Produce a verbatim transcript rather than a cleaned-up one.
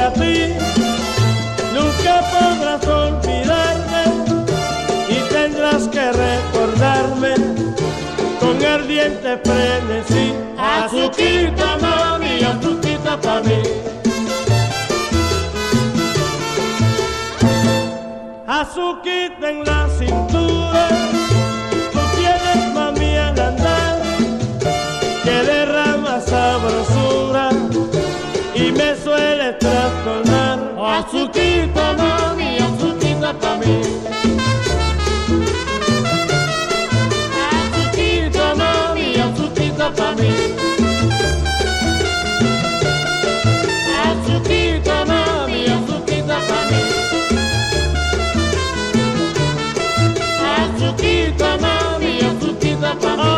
a ti, nunca podrás olvidarme y tendrás que recordarme con ardiente frenesí. Azuquita, mami, azuquita pa' mí. Azuquita en la cintura, tú tienes, mami, al andar, que derrama sabrosura y me suele trastornar. Azuquita, mami, azuquita pa' mí. Azuquita, mami, azuquita pa' mí. Azuquita, mami, azuquita pa' mí. Azuquita, mami, azuquita pa' mí.